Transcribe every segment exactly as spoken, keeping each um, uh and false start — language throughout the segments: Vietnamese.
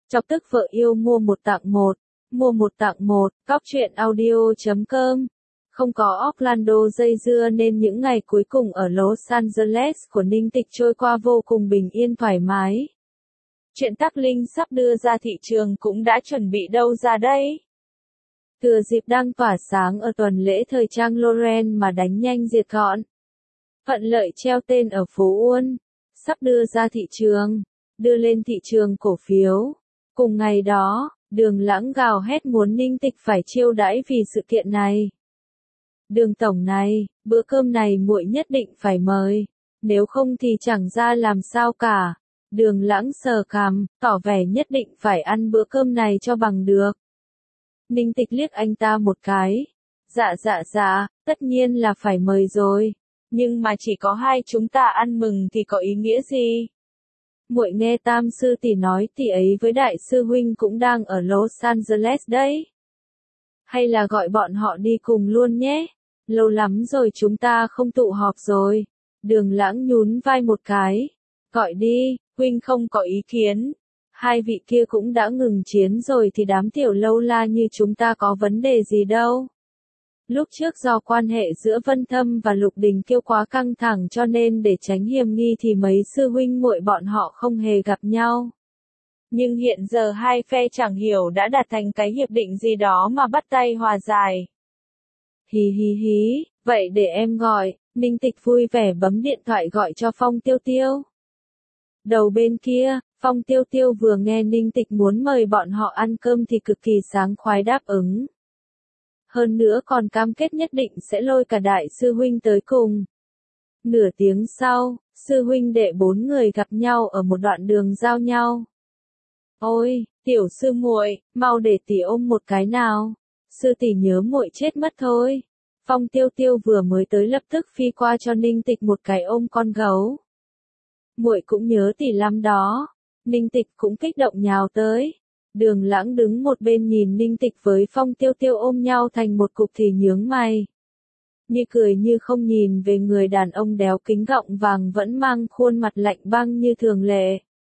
Chọc tức vợ yêu mua một tặng một, mua một tặng một, cóc truyện audio chấm com. Không có Orlando dây dưa nên những ngày cuối cùng ở Los Angeles của Ninh Tịch trôi qua vô cùng bình yên thoải mái. Chuyện Tắc Linh sắp đưa ra thị trường cũng đã chuẩn bị đâu ra đây? Thừa dịp đang tỏa sáng ở tuần lễ thời trang Loren mà đánh nhanh diệt gọn. Thuận lợi treo tên ở phố Uôn, sắp đưa ra thị trường, đưa lên thị trường cổ phiếu. Cùng ngày đó, Đường Lãng gào hét muốn Ninh Tịch phải chiêu đãi vì sự kiện này. Đường tổng này, bữa cơm này muội nhất định phải mời, nếu không thì chẳng ra làm sao cả. Đường Lãng sờ cằm, tỏ vẻ nhất định phải ăn bữa cơm này cho bằng được. Ninh Tịch liếc anh ta một cái. Dạ dạ dạ, tất nhiên là phải mời rồi. Nhưng mà chỉ có hai chúng ta ăn mừng thì có ý nghĩa gì? Muội nghe Tam sư tỷ nói tỷ ấy với đại sư huynh cũng đang ở Los Angeles đấy. Hay là gọi bọn họ đi cùng luôn nhé? Lâu lắm rồi chúng ta không tụ họp rồi. Đường Lãng nhún vai một cái. Gọi đi, huynh không có ý kiến. Hai vị kia cũng đã ngừng chiến rồi thì đám tiểu lâu la như chúng ta có vấn đề gì đâu. Lúc trước do quan hệ giữa Vân Thâm và Lục Đình Kiêu quá căng thẳng cho nên để tránh hiềm nghi thì mấy sư huynh muội bọn họ không hề gặp nhau. Nhưng hiện giờ hai phe chẳng hiểu đã đạt thành cái hiệp định gì đó mà bắt tay hòa giải. Hí hí hí, vậy để em gọi. Ninh Tịch vui vẻ bấm điện thoại gọi cho Phong Tiêu Tiêu. Đầu bên kia, Phong Tiêu Tiêu vừa nghe Ninh Tịch muốn mời bọn họ ăn cơm thì cực kỳ sáng khoái đáp ứng. Hơn nữa còn cam kết nhất định sẽ lôi cả đại sư huynh tới cùng. Nửa tiếng sau, sư huynh đệ bốn người gặp nhau ở một đoạn đường giao nhau. Ôi, tiểu sư muội, mau để tỷ ôm một cái nào. Sư tỷ nhớ muội chết mất thôi. Phong Tiêu Tiêu vừa mới tới lập tức phi qua cho Ninh Tịch một cái ôm con gấu. Muội cũng nhớ tỷ lắm đó. Ninh Tịch cũng kích động nhào tới. Đường Lãng đứng một bên nhìn Ninh Tịch với Phong Tiêu Tiêu ôm nhau thành một cục thì nhướng mày. Như cười như không nhìn về người đàn ông đéo kính gọng vàng vẫn mang khuôn mặt lạnh băng như thường lệ.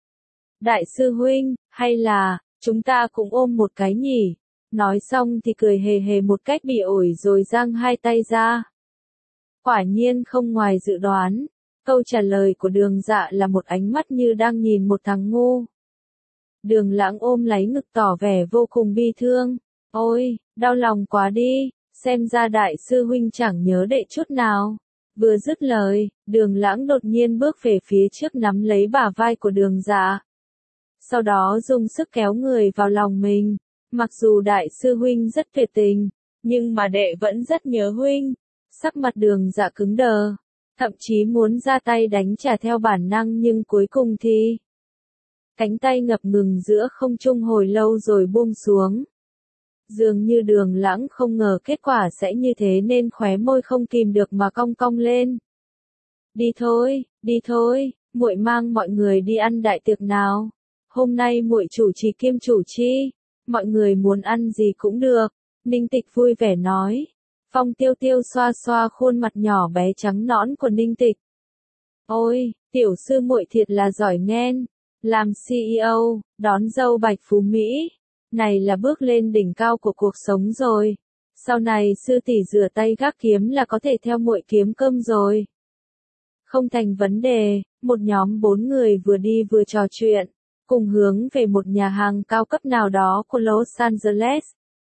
Đại sư huynh, hay là, chúng ta cũng ôm một cái nhỉ? Nói xong thì cười hề hề một cách bị ổi rồi giang hai tay ra. Quả nhiên không ngoài dự đoán, câu trả lời của Đường Dạ là một ánh mắt như đang nhìn một thằng ngu. Đường Lãng ôm lấy ngực tỏ vẻ vô cùng bi thương. Ôi, đau lòng quá đi, xem ra đại sư huynh chẳng nhớ đệ chút nào. Vừa dứt lời, Đường Lãng đột nhiên bước về phía trước nắm lấy bả vai của Đường Dạ. Sau đó dùng sức kéo người vào lòng mình. Mặc dù đại sư huynh rất tuyệt tình, nhưng mà đệ vẫn rất nhớ huynh. Sắc mặt Đường Dạ cứng đờ, thậm chí muốn ra tay đánh trả theo bản năng nhưng cuối cùng thì... Cánh tay ngập ngừng giữa không trung hồi lâu rồi buông xuống. Dường như Đường Lãng không ngờ kết quả sẽ như thế nên khóe môi không kìm được mà cong cong lên. Đi thôi, đi thôi, muội mang mọi người đi ăn đại tiệc nào. Hôm nay muội chủ trì kiêm chủ chi, mọi người muốn ăn gì cũng được. Ninh Tịch vui vẻ nói. Phong Tiêu Tiêu xoa xoa khuôn mặt nhỏ bé trắng nõn của Ninh Tịch. Ôi, tiểu sư muội thiệt là giỏi nghen. Làm xê e ô, đón dâu Bạch Phú Mỹ, này là bước lên đỉnh cao của cuộc sống rồi. Sau này sư tỷ rửa tay gác kiếm là có thể theo muội kiếm cơm rồi. Không thành vấn đề, một nhóm bốn người vừa đi vừa trò chuyện, cùng hướng về một nhà hàng cao cấp nào đó của Los Angeles.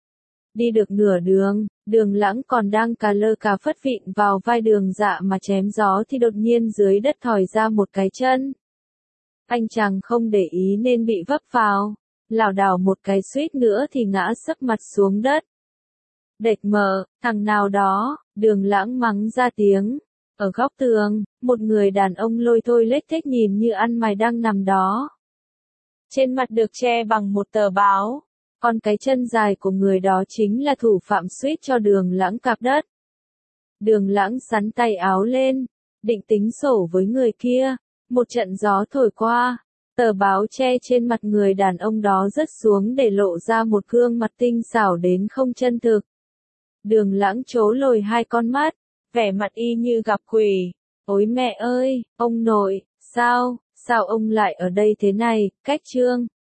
Đi được nửa đường, Đường Lãng còn đang cà lơ cà phất vịn vào vai Đường Dạ mà chém gió thì đột nhiên dưới đất thòi ra một cái chân. Anh chàng không để ý nên bị vấp vào, lảo đảo một cái suýt nữa thì ngã sấp mặt xuống đất. Đệt mờ, thằng nào đó, Đường Lãng mắng ra tiếng. Ở góc tường, một người đàn ông lôi thôi lết thết nhìn như ăn mày đang nằm đó. Trên mặt được che bằng một tờ báo, còn cái chân dài của người đó chính là thủ phạm suýt cho Đường Lãng cạp đất. Đường Lãng xắn tay áo lên, định tính sổ với người kia. Một trận gió thổi qua, tờ báo che trên mặt người đàn ông đó rớt xuống để lộ ra một gương mặt tinh xảo đến không chân thực. Đường Lãng trố lồi hai con mắt, vẻ mặt y như gặp quỷ. Ôi mẹ ơi, ông nội, sao, sao ông lại ở đây thế này, cách chương.